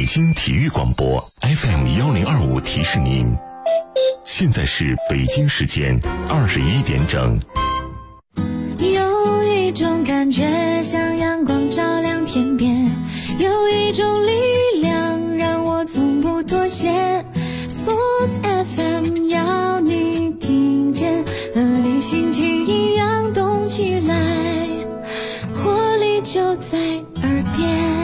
京体育广播 FM1025提示您，现在是北京时间21点整。 有一种感觉像阳光照亮天边，有一种力量让我从不妥协。Sports FM 要你听见，和你心情一样动起来，活力就在耳边。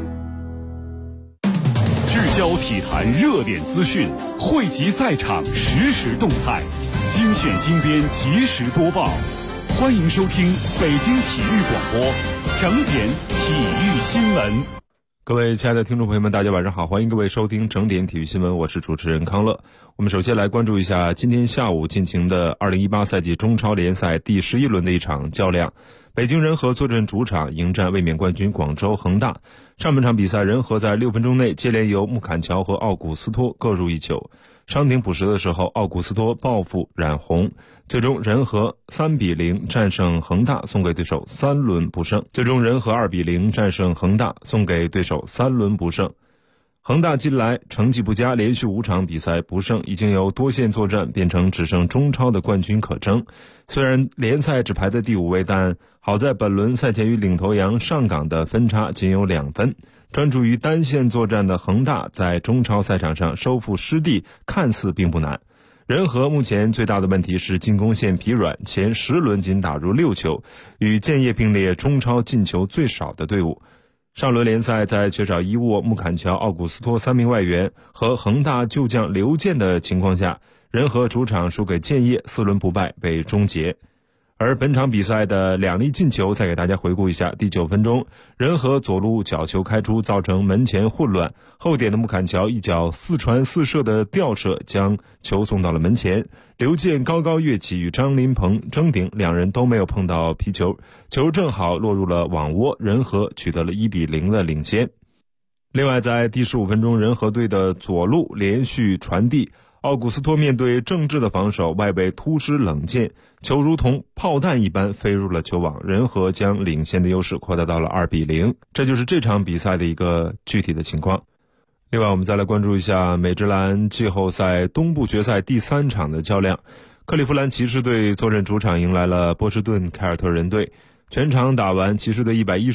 聚焦体坛热点资讯，汇集赛场实时动态，精选精编及时播报。欢迎收听北京体育广播整点体育新闻。 各位亲爱的听众朋友们，大家晚上好，欢迎各位收听整点体育新闻，我是主持人康乐。我们首先来关注一下今天下午进行的2018赛季中超联赛第11轮的一场较量。北京人和坐镇主场迎战卫冕冠军广州恒大。上半场比赛，人和在6分钟内接连由穆坎乔和奥古斯托各入一球。伤停补时的时候，奥古斯托报复染红，最终人和3-0战胜恒大，送给对手3轮不胜。最终人和2-0战胜恒大，送给对手3轮不胜。恒大近来成绩不佳，连续5场比赛不胜，已经由多线作战变成只剩中超的冠军可争。虽然联赛只排在第5位，但好在本轮赛前与领头羊上港的分差仅有2分。专注于单线作战的恒大在中超赛场上收复失地看似并不难。人和目前最大的问题是进攻线疲软，前10轮仅打入6球，与建业并列中超进球最少的队伍。上轮联赛在缺少伊沃、穆坎乔、奥古斯托3名外援和恒大旧将刘健的情况下，人和主场输给建业，4轮不败被终结。而本场比赛的2粒进球再给大家回顾一下。第9分钟，人和左路角球开出，造成门前混乱，后点的穆坎乔一脚4传4射的吊射将球送到了门前，刘健高高跃起与张琳芃争顶，两人都没有碰到皮球，球正好落入了网窝，人和取得了1-0的领先。另外在第15分钟，人和队的左路连续传递，奥古斯托面对郑智的防守，外围突施冷箭，球如同炮弹一般飞入了球网，人和将领先的优势扩大到了2-0。这就是这场比赛的一个具体的情况。另外我们再来关注一下美职篮季后赛东部决赛第3场的较量。克利夫兰骑士队坐镇主场迎来了波士顿凯尔特人队。全场打完，骑士队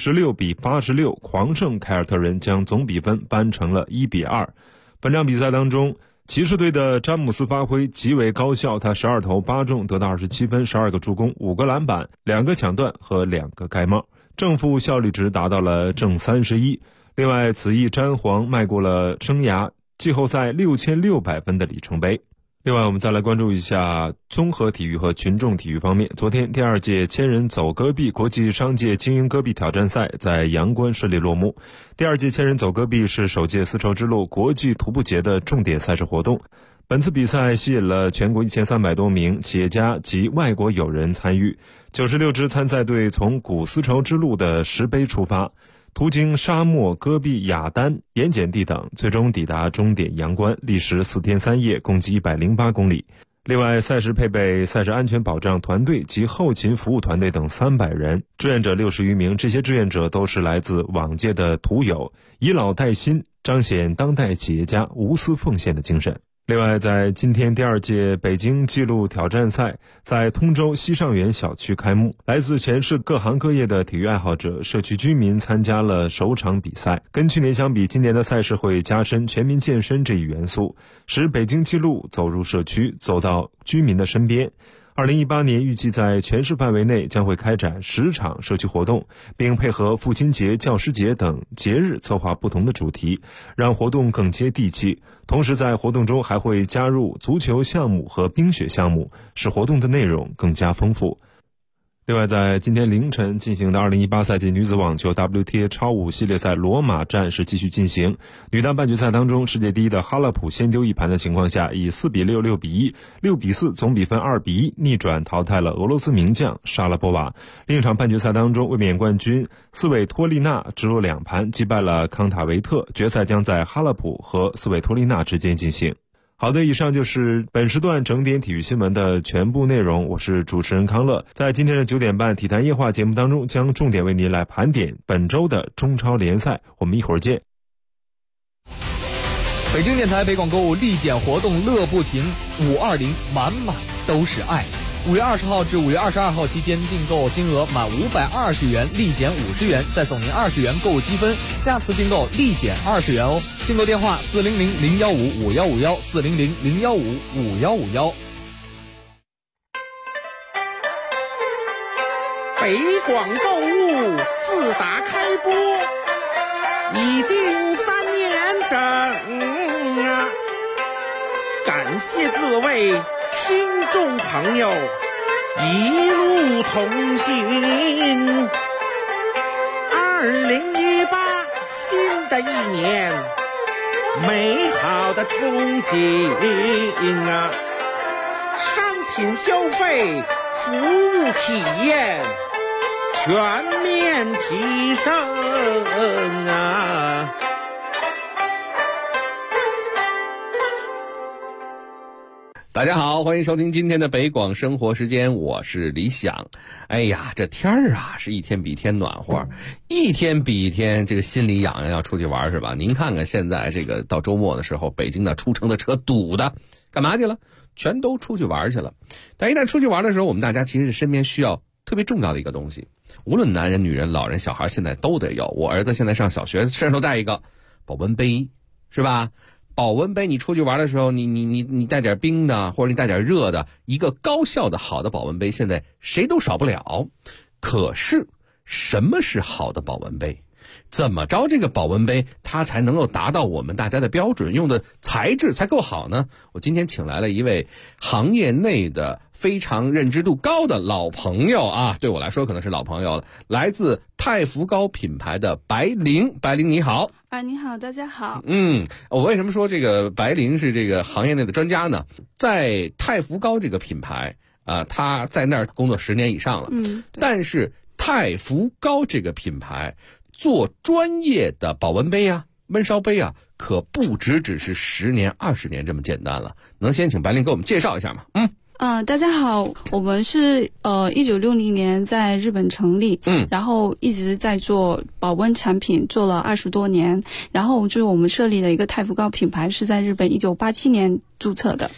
116-86狂胜凯尔特人，将总比分扳成了1-2。本场比赛当中，骑士队的詹姆斯发挥极为高效，他12投8中，得到27分、12个助攻、5个篮板、2个抢断和2个盖帽，正负效率值达到了正31。另外，此役詹皇迈过了生涯季后赛6600分的里程碑。另外我们再来关注一下综合体育和群众体育方面。昨天第2届千人走戈壁国际商界精英戈壁挑战赛在阳关顺利落幕。第2届千人走戈壁是首届丝绸之路国际徒步节的重点赛事活动。本次比赛吸引了全国1300多名企业家及外国友人参与，96支参赛队从古丝绸之路的石碑出发，途经沙漠、戈壁、雅丹、盐碱地等，最终抵达终点阳关，历时4天3夜，共计108公里。另外，赛事配备赛事安全保障团队及后勤服务团队等300人，志愿者60余名，这些志愿者都是来自往届的徒友，以老带新，彰显当代企业家无私奉献的精神。另外，在今天第2届北京纪录挑战赛在通州西上园小区开幕，来自全市各行各业的体育爱好者、社区居民参加了首场比赛。跟去年相比，今年的赛事会加深全民健身这一元素，使北京纪录走入社区，走到居民的身边。2018年预计在全市范围内将会开展10场社区活动，并配合父亲节、教师节等节日策划不同的主题，让活动更接地气。同时在活动中还会加入足球项目和冰雪项目，使活动的内容更加丰富。另外，在今天凌晨进行的2018赛季女子网球 WTA 超5系列赛罗马战是继续进行。女单半决赛当中，世界第一的哈勒普先丢一盘的情况下，以4-6、6-1、6-4总比分2-1逆转淘汰了俄罗斯名将沙拉波娃。另一场半决赛当中，卫冕冠军斯韦托利娜直落2盘击败了康塔维特，决赛将在哈勒普和斯韦托利娜之间进行。好的，以上就是本时段整点体育新闻的全部内容，我是主持人康乐。在今天的9点半体坛夜话节目当中，将重点为您来盘点本周的中超联赛，我们一会儿见。 北京电台北广购物立减活动乐不停，520满满都是爱。5月20号至5月22号期间，订购金额满520元立减50元，再送您20元购物积分，下次订购立减20元哦。订购电话400-015-5151，400-015-5151。 北广购物自打开播已经3年整啊，感谢各位听众朋友一路同行。2018新的一年，美好的憧憬啊，商品消费、服务体验全面提升啊！ 大家好，欢迎收听今天的北广生活时间，我是李想。哎呀，这天儿啊是一天比一天暖和，一天比一天这个心里痒痒，要出去玩是吧？您看看现在这个到周末的时候，北京的出城的车堵的，干嘛去了？全都出去玩去了。但一旦出去玩的时候，我们大家其实身边需要特别重要的一个东西，无论男人、女人、老人、小孩，现在都得有。我儿子现在上小学，身上都带一个保温杯，是吧？保温杯，你出去玩的时候，你带点冰的，或者你带点热的，一个高效的好的保温杯，现在谁都少不了。可是，什么是好的保温杯？怎么着这个保温杯它才能够达到我们大家的标准，用的材质才够好呢？我今天请来了一位行业内的非常认知度高的老朋友啊，对我来说可能是老朋友了，来自太福膏品牌的白灵。白灵你好。 你好，大家好。 我为什么说这个白灵是这个行业内的专家呢？在太福膏这个品牌他在那儿工作10年以上了。但是太福膏这个品牌做专业的保温杯啊、焖烧杯啊，可不只是10年、20年这么简单了。能先请白灵给我们介绍一下吗？ 大家好，我们是1960年在日本成立，然后一直在做保温产品，做了20多年。然后就是我们设立了一个太福膏品牌，是在日本1987年注册的。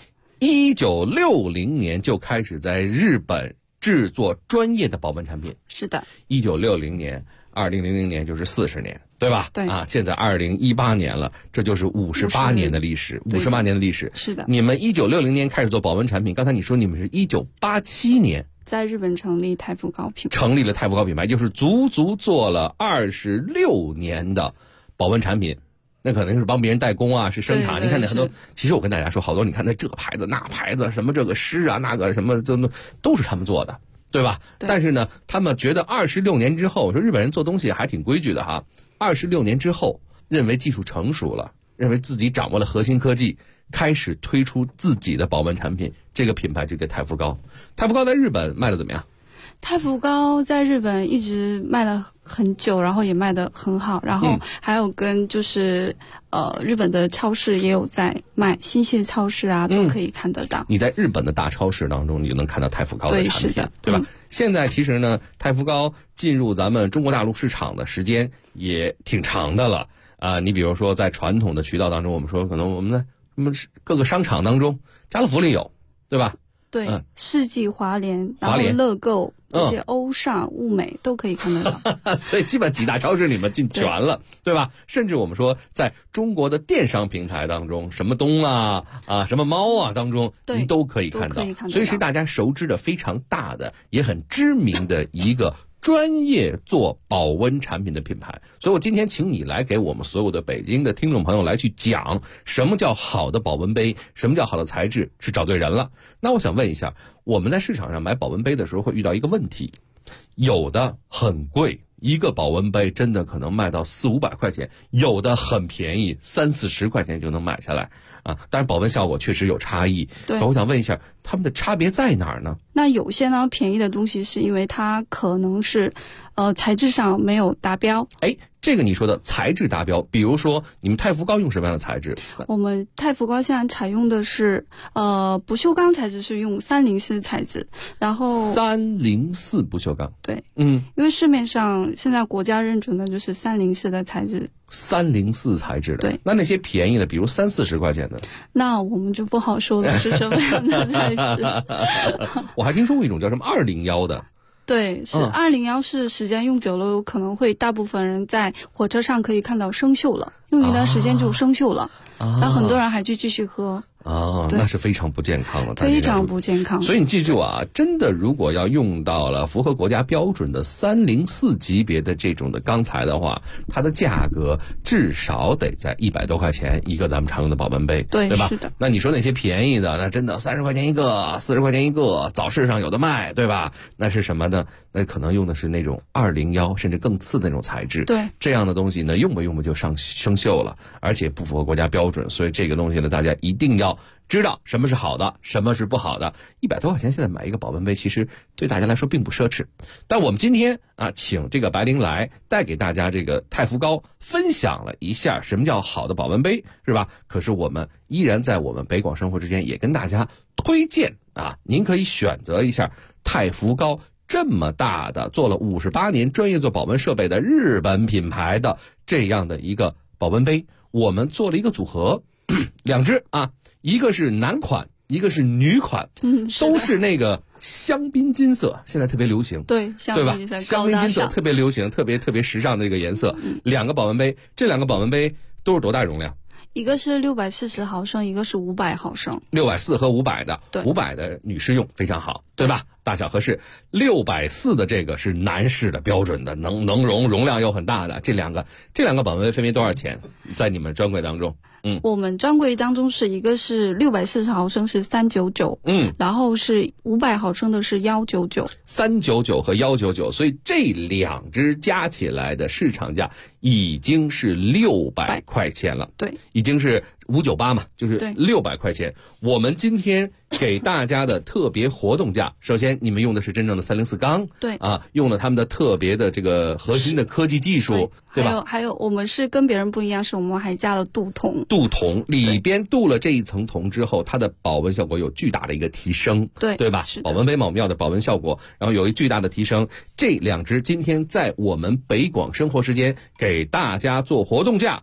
1960年就开始在日本制作专业的保温产品。是的。1960年，2000年就是40年，对吧？对啊，现在2018年了，这就是58年的历史，58年的历史。是的。你们1960年开始做保温产品，刚才你说你们是1987年在日本成立太福膏品牌， 成立了太福膏品牌，就是足足做了26年的保温产品。那可能是帮别人代工啊，是生产。你看那很多，其实我跟大家说，好多你看那这个牌子那牌子，什么这个诗啊，那个什么都是他们做的。对吧？但是呢，他们觉得26年之后，说日本人做东西还挺规矩的哈。26年之后，认为技术成熟了，认为自己掌握了核心科技，开始推出自己的保温产品。这个品牌这个太福膏，太福膏在日本卖的怎么样？ 太福膏在日本一直卖了很久，然后也卖得很好，然后还有跟就是日本的超市也有在卖，新泻超市啊都可以看得到。你在日本的大超市当中，你就能看到太福膏的产品，对吧？现在其实呢，太福膏进入咱们中国大陆市场的时间也挺长的了啊。你比如说在传统的渠道当中，我们说可能我们的各个商场当中，家乐福里有，对吧？对，世纪华联，然后乐购这些欧尚、物美都可以看得到。所以基本几大超市里面进全了， 对吧？甚至我们说在中国的电商平台当中，什么东啊什么猫啊当中，您都可以看到。所以是大家熟知的非常大的也很知名的一个专业做保温产品的品牌。所以我今天请你来给我们所有的北京的听众朋友来去讲什么叫好的保温杯，什么叫好的材质，是找对人了。那我想问一下，我们在市场上买保温杯的时候会遇到一个问题，有的很贵，一个保温杯真的可能卖到400-500块钱，有的很便宜，30-40块钱就能买下来啊。当然保温效果确实有差异。对，我想问一下，他们的差别在哪儿呢？那有些呢便宜的东西是因为它可能是材质上没有达标。这个你说的材质达标，比如说你们太福膏用什么样的材质？我们太福膏现在采用的是不锈钢材质，是用304材质，然后304不锈钢。对，因为市面上现在国家认准的就是304的材质 304材质的。 对， 那些便宜的，比如30-40块钱的， 那我们就不好说了是什么样的材质。 我还听说过一种叫什么201的。 对，是201，是时间用久了，有可能会大部分人在火车上可以看到生锈了，用一段时间就生锈了，然后很多人还去继续喝。 那是非常不健康了， 非常不健康。 所以你记住啊，真的如果要用到了符合国家标准的304级别的这种的钢材的话，它的价格至少得在100多块钱一个咱们常用的保温杯，对吧？ 是的。 那你说那些便宜的，那真的30块钱一个，40块钱一个，早市上有的卖，对吧？那是什么呢？那可能用的是那种201甚至更次的那种材质。 对， 这样的东西呢，用不就生锈了，而且不符合国家标准。所以这个东西呢，大家一定要知道什么是好的，什么是不好的。100多块钱现在买一个保温杯，其实对大家来说并不奢侈。但我们今天请这个白灵来带给大家这个太福高分享了一下什么叫好的保温杯，是吧？可是我们依然在我们北广生活之间也跟大家推荐您可以选择一下太福高这么大的做了58年专业做保温设备的日本品牌的这样的一个保温杯。我们做了一个组合，2只一个是男款，一个是女款，都是那个香槟金色，现在特别流行， 对， 对吧？香槟金色特别流行，特别时尚的这个颜色。2个保温杯，这2个保温杯都是多大容量？ 一个是640毫升，一个是500毫升。 640和500的， 对 ，500的女士用非常好，对吧？大小合适。640的这个是男士的标准的，能容量又很大的。这两个保温杯分别多少钱？在你们专柜当中？ 我们专柜当中是一个是640毫升是399，然后是500毫升的是199，399 和199，所以这2只加起来的市场价已经是600块钱了， 对， 已经是598嘛，就是600块钱。我们今天给大家的特别活动价，首先你们用的是真正的304钢， 对用了他们的特别的这个核心的科技技术，对吧？ 还有我们是跟别人不一样，是我们还加了镀铜，里边镀了这一层铜之后，它的保温效果有巨大的一个提升，对吧？保温杯嘛，我们要的保温效果，然后有一巨大的提升。这2只今天在我们北广生活时间给大家做活动价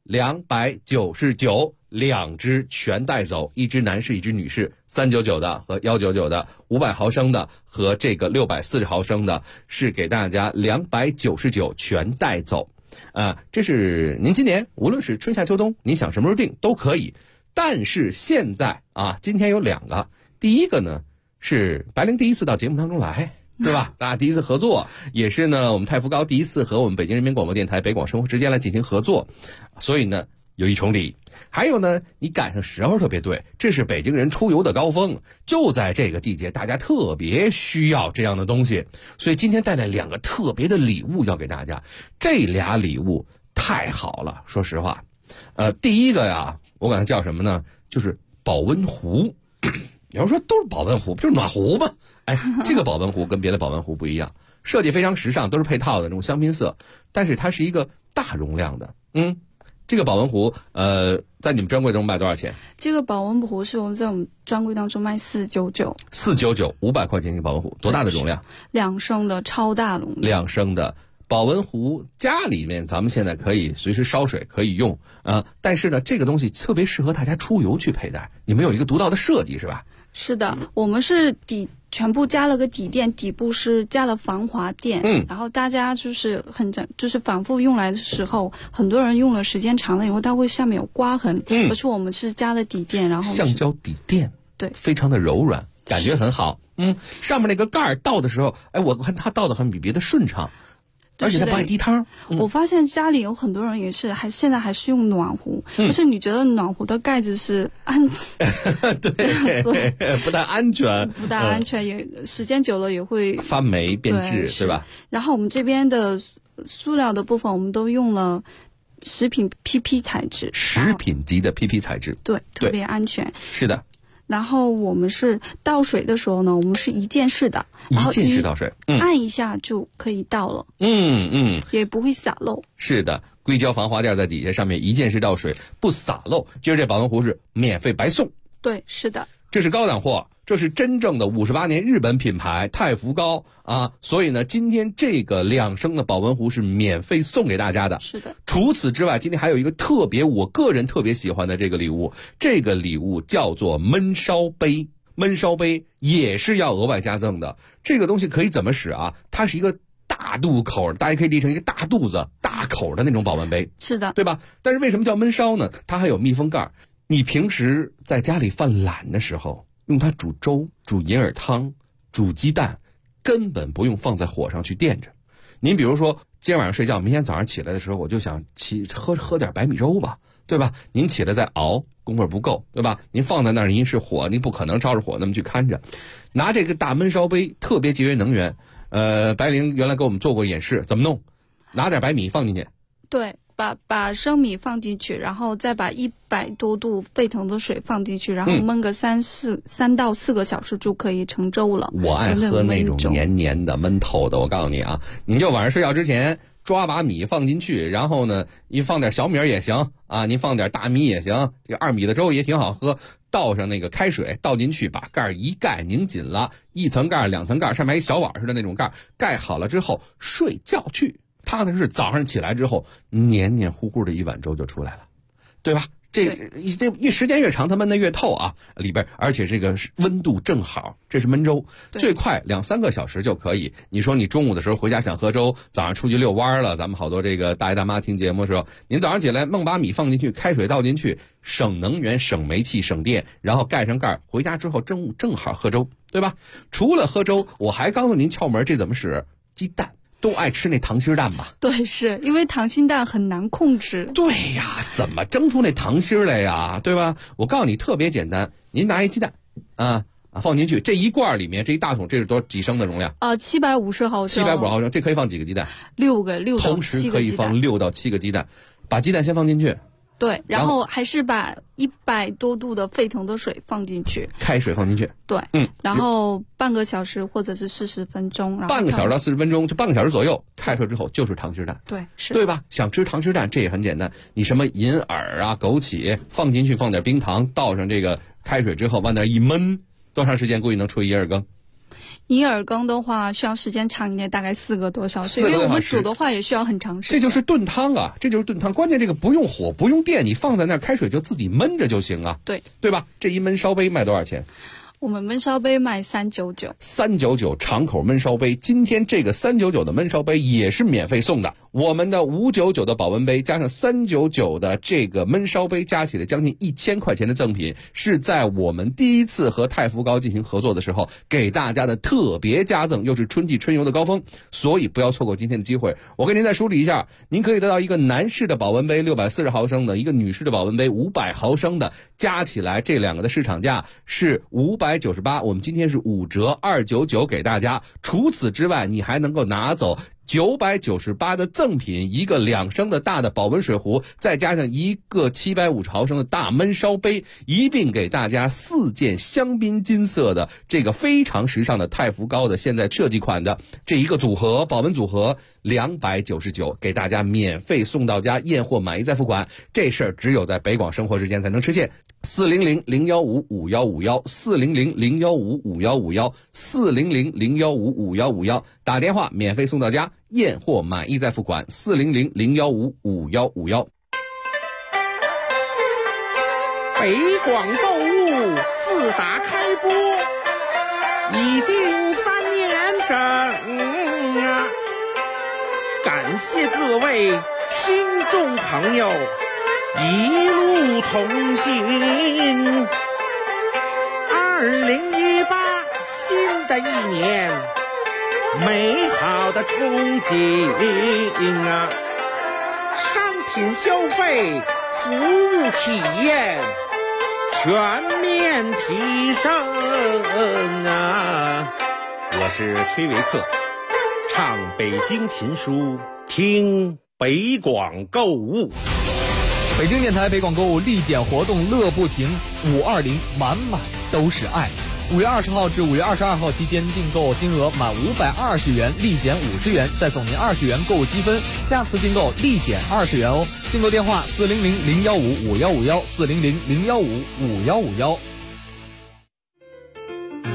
，299，2只全带走，一只男士，一只女士，399的和199的，500毫升的和这个640毫升的，是给大家299全带走。这是您今年无论是春夏秋冬，您想什么时候订都可以。但是现在今天有2个，第一个呢是白灵第一次到节目当中来，对吧？大家第一次合作，也是呢我们太福高第一次和我们北京人民广播电台北广生活之间来进行合作，所以呢有一重礼。还有呢，你赶上时候特别对，这是北京人出游的高峰，就在这个季节，大家特别需要这样的东西，所以今天带来2个特别的礼物要给大家。这俩礼物太好了，说实话，第一个呀，我管它叫什么呢？就是保温壶。有人说都是保温壶，不就是暖壶吗？这个保温壶跟别的保温壶不一样，设计非常时尚，都是配套的这种香槟色，但是它是一个大容量的。这个保温壶，在你们专柜中卖多少钱？这个保温壶是我们在我们专柜当中卖499，499，500块钱一个保温壶，多大的容量？2升的超大容量。2升的保温壶，家里面咱们现在可以随时烧水，可以用但是呢，这个东西特别适合大家出游去佩戴。你们有一个独到的设计，是吧？是的，我们是全部加了个底垫，底部是加了防滑垫，然后大家就是反复用来的时候，很多人用了时间长了以后，它会下面有刮痕，而且我们是加了底垫，然后橡胶底垫，对，非常的柔软，感觉很好。上面那个盖儿倒的时候，我看它倒的很比别的顺畅。而且它不爱滴汤。我发现家里有很多人也是现在还是用暖壶，但是你觉得暖壶的盖子是对，不太安全，不大安全，也时间久了也会发霉变质，对吧？然后我们这边的塑料的部分，我们都用了食品 PP 材质，食品级的 PP 材质，对，特别安全。是的。然后我们是倒水的时候呢，我们是一键式的，然后一键式倒水，按一下就可以倒了，也不会洒漏。是的，硅胶防滑垫在底下，上面一键式倒水不洒漏。今儿这保温壶是免费白送。对，是的，这是高档货。 这是真正的58年日本品牌太福高啊，所以呢，今天这个2升的保温壶是免费送给大家的。 是的。 除此之外，今天还有一个我个人特别喜欢的这个礼物，这个礼物叫做焖烧杯。焖烧杯也是要额外加赠的。这个东西可以怎么使啊？它是一个大肚口，大家可以理成一个大肚子、大口的那种保温杯。 是的， 对吧？但是为什么叫焖烧呢？它还有密封盖。你平时在家里犯懒的时候，用它煮粥、煮银耳汤、煮鸡蛋，根本不用放在火上去垫着。您比如说，今天晚上睡觉，明天早上起来的时候，我就想喝点白米粥吧，对吧？您起来再熬，功夫不够，对吧？您放在那儿，您是火，您不可能照着火那么去看着。拿这个大焖烧杯，特别节约能源。白灵原来给我们做过演示，怎么弄？拿点白米放进去， 对，把生米放进去，然后再把100多度沸腾的水放进去，然后焖个3到4个小时就可以成粥了。 我爱喝那种黏黏的、焖透的。我告诉你啊，你就晚上睡觉之前抓把米放进去，然后呢，你放点小米也行啊，您放点大米也行，这个2米的粥也挺好喝。倒上那个开水，倒进去，把盖一盖，拧紧了，1层盖、2层盖，上面还一小碗似的那种盖，盖好了之后睡觉去。踏踏实实早上起来之后，黏黏糊糊的一碗粥就出来了，对吧？这时间越长，它焖得越透啊，里边而且这个温度正好，这是焖粥，最快2-3个小时就可以。你说你中午的时候回家想喝粥，早上出去遛弯了，咱们好多这个大爷大妈听节目的时候，您早上起来弄把米放进去，开水倒进去，省能源、省煤气、省电，然后盖上盖，回家之后中午正好喝粥，对吧？除了喝粥，我还告诉您窍门，这怎么使？鸡蛋。都爱吃那溏心蛋吧？ 对，是因为溏心蛋很难控制。 对呀，怎么蒸出那溏心来呀？对吧？我告诉你，特别简单，您拿一鸡蛋，放进去，这一罐里面这一大桶，这是几升的容量 ？750毫升。750 毫升，这可以放几个鸡蛋 ？6到7个。 同时可以放6到7个鸡蛋，把鸡蛋先放进去。 对，然后还是把100多度的沸腾的水放进去， 开水放进去。 对，然后半个小时或者是40分钟， 半个小时到40分钟，就半个小时左右，开出来之后就是溏心蛋。 对，是， 对吧？想吃溏心蛋，这也很简单，你什么银耳啊、枸杞放进去，放点冰糖，倒上这个开水之后，往那一焖，多长时间估计能出一银耳羹？ 银耳羹的话需要时间长一点，大概4个多小时，因为我们煮的话也需要很长时间。 这就是炖汤啊，这就是炖汤。关键这个不用火，不用电，你放在那儿，开水就自己焖着就行啊。对吧？这一焖烧杯卖多少钱？ 我们焖烧杯卖399。 399长口焖烧杯，今天这个399的焖烧杯也是免费送的。我们的599的保温杯加上399的这个焖烧杯，加起来将近1000块钱的赠品，是在我们第一次和太福高进行合作的时候给大家的特别加赠，又是春季春游的高峰，所以不要错过今天的机会。我给您再梳理一下，您可以得到一个男士的保温杯640毫升的，一个女士的保温杯500毫升的，加起来这两个的市场价是598，我们今天是5折299给大家。除此之外，你还能够拿走998的赠品，一个2升的大的保温水壶，再加上一个750毫升的大焖烧杯，一并给大家4件香槟金色的这个非常时尚的太福高的现在设计款的这一个组合，保温组合299，给大家免费送到家，验货满意再付款。这事儿只有在北广生活之间才能实现。400-015-5151，400-015-5151，400-015-5151，打电话免费送到家，验货满意再付款。400-015-5151。 北广购物自打开播已经3年整啊！感谢各位听众朋友一路同行。2018新的一年，美好的憧憬啊！商品消费、服务体验全面提升啊！我是崔维克，唱北京琴书，听北广购物。 北京电台北广购物立减活动乐不停，520满满都是爱。5月20号至5月22号期间，订购金额满520元立减50元，再送您20元购物积分，下次订购立减20元哦。订购电话400-015-5151，400-015-5151。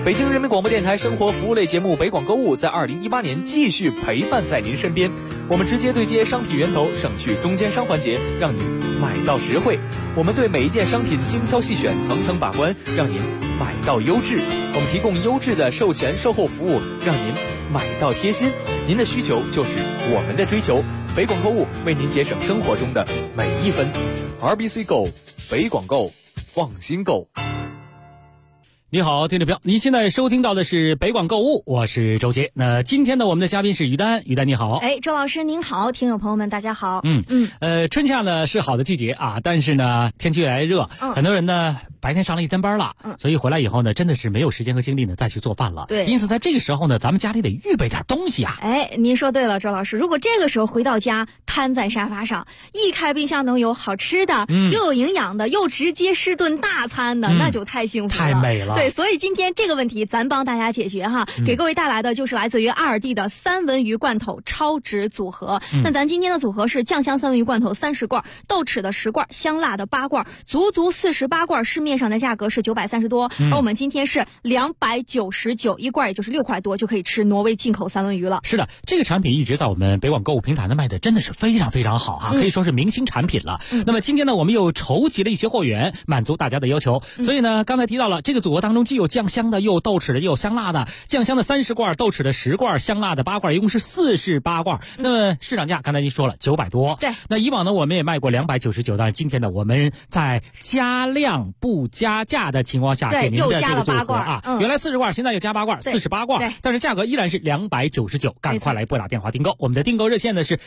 北京人民广播电台生活服务类节目《北广购物》在2018年继续陪伴在您身边。我们直接对接商品源头，省去中间商环节，让您买到实惠。我们对每一件商品精挑细选，层层把关，让您买到优质。我们提供优质的售前售后服务，让您买到贴心。您的需求就是我们的追求。北广购物为您节省生活中的每一分。RBC Go， 北广购，放心购。 你好，听众朋友，您现在收听到的是北广购物，我是周杰。那今天呢，我们的嘉宾是于丹，于丹你好。 周老师您好，听众朋友们大家好。 春夏呢是好的季节啊，但是呢天气越来越热，很多人呢白天上了一天班了，所以回来以后呢，真的是没有时间和精力呢再去做饭了。 对， 因此在这个时候呢，咱们家里得预备点东西啊。 您说对了，周老师，如果这个时候回到家，瘫在沙发上，一开冰箱能有好吃的，又有营养的，又直接是顿大餐的，那就太幸福了， 太美了。 对，所以今天这个问题咱帮大家解决哈，给各位带来的就是来自于阿尔蒂的三文鱼罐头超值组合。那咱今天的组合是酱香三文鱼罐头30罐，豆豉的10罐，香辣的8罐，足48罐，市面上的价格是930多，而我们今天是299一罐，也就是6块多就可以吃挪威进口三文鱼了。 是的，这个产品一直在我们北广购物平台呢卖的真的是非常非常好哈，可以说是明星产品了。那么今天呢，我们又筹集了一些货源，满足大家的要求。所以呢，刚才提到了这个组合当中既有酱香的，又有豆豉的，又有香辣的。酱香的30罐，豆豉的10罐，香辣的8罐，一共是48罐。那么市场价刚才您说了900多。 对。 那以往呢，我们也卖过299，但是今天呢，我们在加量不加价的情况下给您的这个组合啊，原来40罐，现在又加8罐，48罐，但是价格依然是299，赶快来拨打电话订购。我们的订购热线呢是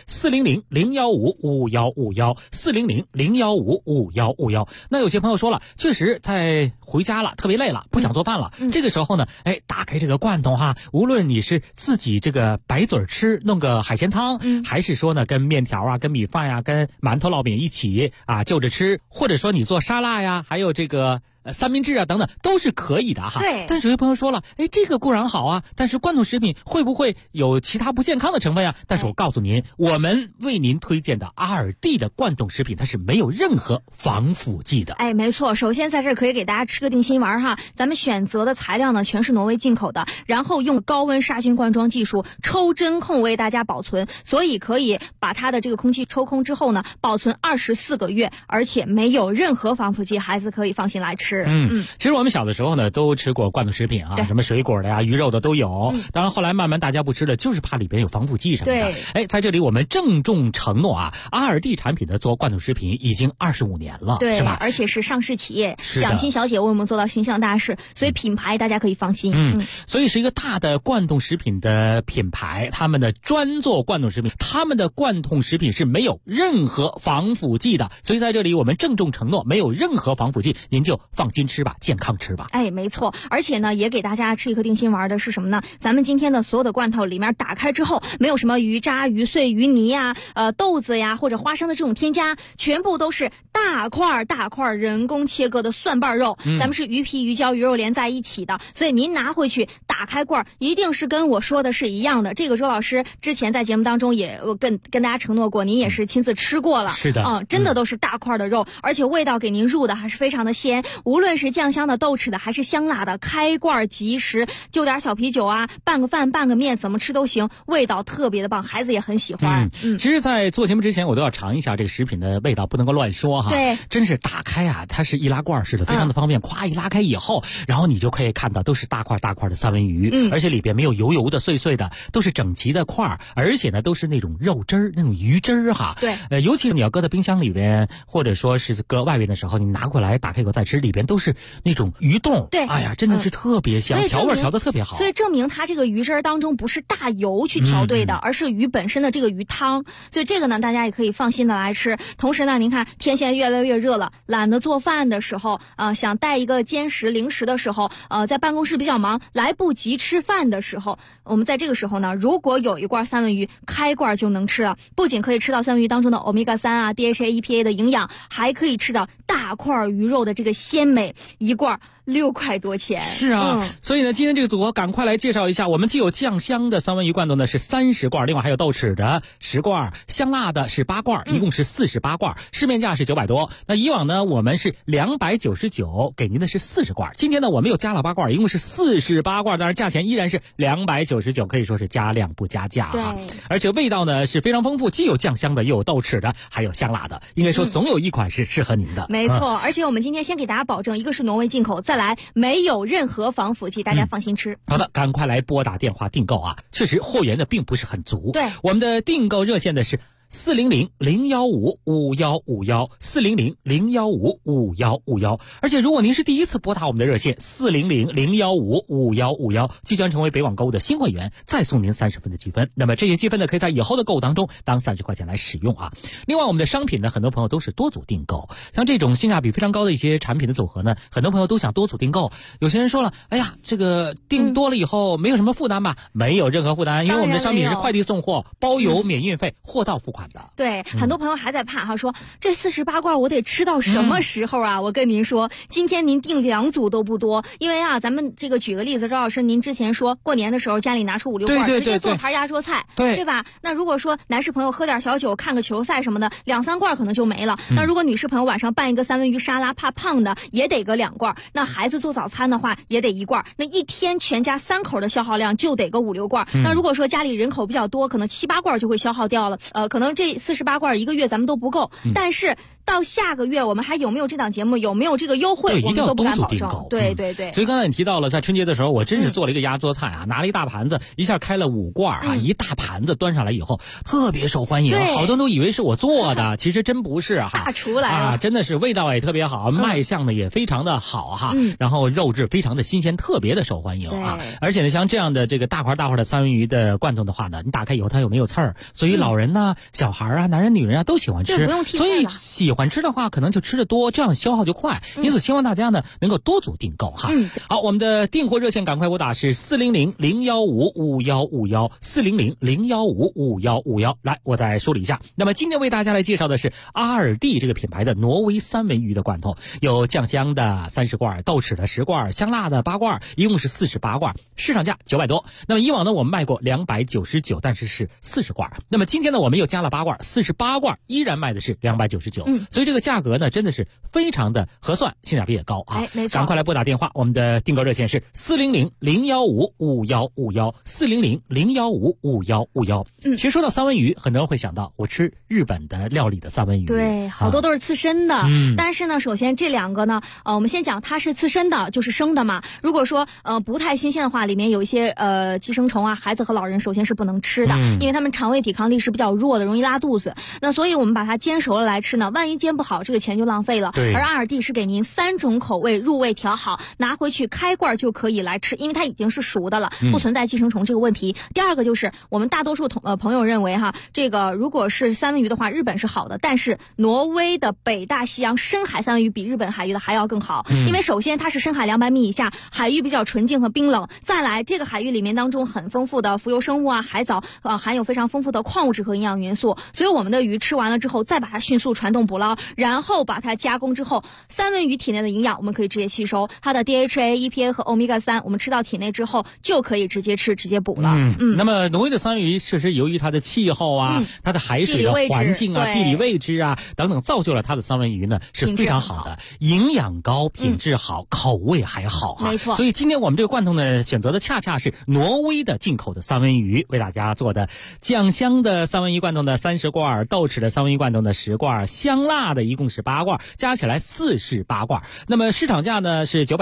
400-015-5151，400-015-5151。那有些朋友说了，确实在回家了，特别累了，不想做饭了。这个时候呢，打开这个罐头哈，无论你是自己这个白嘴吃，弄个海鲜汤，还是说呢跟面条啊、跟米饭呀、跟馒头烙饼一起啊就着吃，或者说你做沙拉呀，还有这个三明治啊等等都是可以的哈。 对。 但是有些朋友说了，这个固然好啊，但是罐头食品会不会有其他不健康的成分呀？但是我告诉您，我们为您推荐的阿尔蒂的罐头食品，它是没有任何防腐剂的。 没错。首先在这可以给大家吃个定心丸哈，咱们选择的材料呢全是挪威进口的，然后用高温杀菌灌装技术抽真空为大家保存，所以可以把它的这个空气抽空之后呢，保存24个月，而且没有任何防腐剂，孩子可以放心来吃。 其实我们小的时候呢都吃过罐头食品啊，什么水果的呀、鱼肉的都有。当然后来慢慢大家不吃了，就是怕里边有防腐剂什么的。在这里我们郑重承诺啊，阿尔蒂产品的做罐头食品已经25年了，是吧？ 而且是上市企业，蒋欣小姐为我们做到形象大事，所以品牌大家可以放心。 所以是一个大的罐头食品的品牌，他们的专做罐头食品，他们的罐头食品是没有任何防腐剂的。所以在这里我们郑重承诺，没有任何防腐剂，您就放心吃吧，健康吃吧。 没错。而且呢，也给大家吃一颗定心丸的是什么呢？咱们今天的所有的罐头里面打开之后，没有什么鱼渣、鱼碎、鱼泥呀、豆子呀或者花生的这种添加，全部都是大块人工切割的蒜瓣肉。咱们是鱼皮、鱼胶、鱼肉连在一起的，所以您拿回去打开罐，一定是跟我说的是一样的。这个周老师之前在节目当中也跟大家承诺过，您也是亲自吃过了。 是的， 真的都是大块的肉，而且味道给您入的还是非常的鲜。无论是酱香的、豆豉的，还是香辣的，开罐即食，就点小啤酒啊，拌个饭、拌个面，怎么吃都行，味道特别的棒，孩子也很喜欢。 其实在做节目之前我都要尝一下这个食品的味道，不能够乱说哈。 对， 真是打开啊，它是易拉罐似的，非常的方便。咵一拉开以后，然后你就可以看到都是大块的三文鱼，而且里边没有油的、碎的，都是整齐的块，而且呢都是那种肉汁儿、那种鱼汁儿哈。 对， 尤其是你要搁在冰箱里边，或者说是搁外边的时候，你拿过来打开以后再吃，里边都是那种鱼冻。 对， 哎呀，真的是特别香，调味调得特别好。 所以证明它这个鱼汁当中不是大油去调对的，而是鱼本身的这个鱼汤。所以这个呢，大家也可以放心的来吃。同时呢，您看天现在越来越热了，懒得做饭的时候，想带一个兼食零食的时候，在办公室比较忙，来不及吃饭的时候，我们在这个时候呢，如果有一罐三文鱼，开罐就能吃了。不仅可以吃到三文鱼当中的欧米伽3啊、DHA、EPA 的营养，还可以吃到大块鱼肉的这个鲜美。一罐 6块多钱。 是啊，所以呢，今天这个组合赶快来介绍一下，我们既有酱香的三文鱼罐头呢是30罐，另外还有豆豉的10罐，香辣的是8罐，一共是48罐，市面价是900多。那以往呢，我们是299，给您的是40罐，今天呢我们又加了8罐，一共是48罐，当然价钱依然是299，可以说是加量不加价啊。而且味道呢是非常丰富，既有酱香的，又有豆豉的，还有香辣的，应该说总有一款是适合您的。 没错，而且我们今天先给大家保证，一个是挪威进口，再来没有任何防腐剂，大家放心吃。 好的，赶快来拨打电话订购啊！确实货源的并不是很足。 对， 我们的订购热线的是400-015-5151，400-015-5151。而且如果您是第一次拨打我们的热线400-015-5151，即将成为北网购物的新会员，再送您30分的积分。那么这些积分呢，可以在以后的购物当中当30块钱来使用啊。另外，我们的商品呢，很多朋友都是多组订购，像这种性价比非常高的一些产品的组合呢，很多朋友都想多组订购。有些人说了，哎呀，这个订多了以后没有什么负担吧？没有任何负担，因为我们的商品是快递送货，包邮免运费，货到付款。 对，很多朋友还在怕哈，说这48罐我得吃到什么时候啊？我跟您说，今天您订2组都不多，因为啊，咱们这个举个例子，赵老师，您之前说过年的时候家里拿出5、6罐，直接做盘压桌菜，对吧？那如果说男士朋友喝点小酒，看个球赛什么的，2、3罐可能就没了。那如果女士朋友晚上拌一个三文鱼沙拉，怕胖的也得个2罐。那孩子做早餐的话也得1罐。那一天全家3口的消耗量就得个5、6罐。那如果说家里人口比较多，可能7、8罐就会消耗掉了。可能这48罐1个月咱们都不够，但是到下个月我们还有没有这档节目，有没有这个优惠，我们都不敢保证。对对对。 所以刚才你提到了，在春节的时候，我真是做了一个压桌菜啊，拿了一大盘子，一下开了5罐啊，一大盘子端上来以后，特别受欢迎，好多人都以为是我做的，其实真不是啊。 大厨来了啊，真的是味道也特别好，卖相呢也非常的好哈，然后肉质非常的新鲜，特别的受欢迎啊。而且呢，像这样的这个大块的三文鱼的罐头的话呢，你打开以后它又没有刺儿，所以老人呢、小孩啊、男人、女人啊都喜欢吃，所以喜欢吃的话，可能就吃得多，这样消耗就快。因此，希望大家呢能够多组订购哈。好，我们的订货热线赶快拨打是400-015-5151，400-015-5151。来，我再梳理一下。那么今天为大家来介绍的是阿尔蒂这个品牌的挪威三文鱼的罐头，有酱香的30罐，豆豉的10罐，香辣的8罐，一共是48罐，市场价900多。那么以往呢，我们卖过299，但是是40罐。那么今天呢，我们又加了8罐，48罐依然卖的是299。所以这个价格呢，真的是非常的合算，性价比也高啊！ 没错。 赶快来拨打电话，我们的订购热线是400-015-5151，400-015-5151。其实说到三文鱼，很多人会想到我吃日本的料理的三文鱼， 对，好多都是刺身的。但是呢，首先这2个呢，我们先讲它是刺身的，就是生的嘛。如果说不太新鲜的话，里面有一些寄生虫啊，孩子和老人首先是不能吃的，因为他们肠胃抵抗力是比较弱的，容易拉肚子。那所以我们把它煎熟了来吃呢，万一煎不好，这个钱就浪费了。而阿尔蒂是给您3种口味入味调好，拿回去开罐就可以来吃，因为它已经是熟的了，不存在寄生虫这个问题。第二个就是我们大多数朋友认为哈，这个如果是三文鱼的话，日本是好的，但是挪威的北大西洋深海三文鱼比日本海域的还要更好，因为首先它是深海200米以下，海域比较纯净和冰冷，再来这个海域里面当中很丰富的浮游生物啊、海藻含有非常丰富的矿物质和营养元素，所以我们的鱼吃完了之后再把它迅速传动捕捞，然后把它加工之后，三文鱼体内的营养我们可以直接吸收，它的 DHA、EPA 和 Omega 3我们吃到体内之后就可以直接吃直接补了。 那么挪威的三文鱼确实由于它的气候啊、它的海水的环境啊、地理位置啊等等，造就了它的三文鱼呢是非常好的，营养高、品质好、口味还好哈。 没错。 所以今天我们这个罐头呢选择的恰恰是挪威的进口的三文鱼，为大家做的酱香的三文鱼罐头呢30罐，豆豉的三文鱼罐头呢10罐，香辣的一共是8罐，加起来48罐。那么市场价呢是900